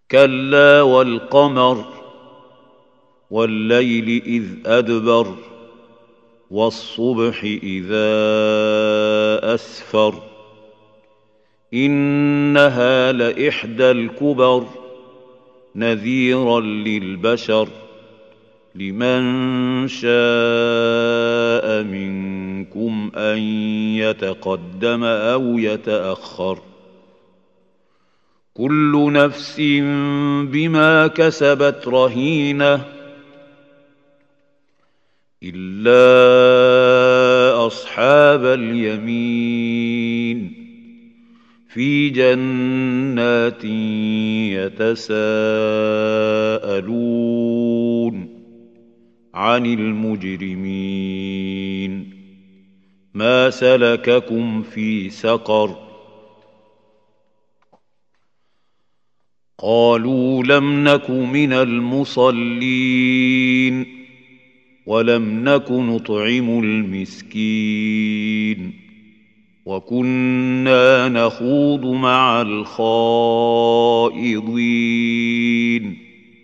كلا والقمر والليل إذ أدبر والصبح إذا أسفر إنها لإحدى الكبر نذيرا للبشر لمن شاء منكم أن يتقدم أو يتأخر كل نفس بما كسبت رهينة إلا أصحاب اليمين في جنات يتساءلون عن المجرمين ما سلككم في سقر قالوا لم نك من المصلين ولم نك نطعم المسكين وكنا نخوض مع الخائضين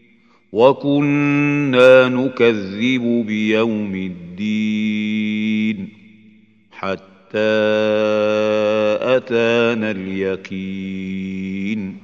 وكنا نكذب بيوم الدين حتى أتانا اليقين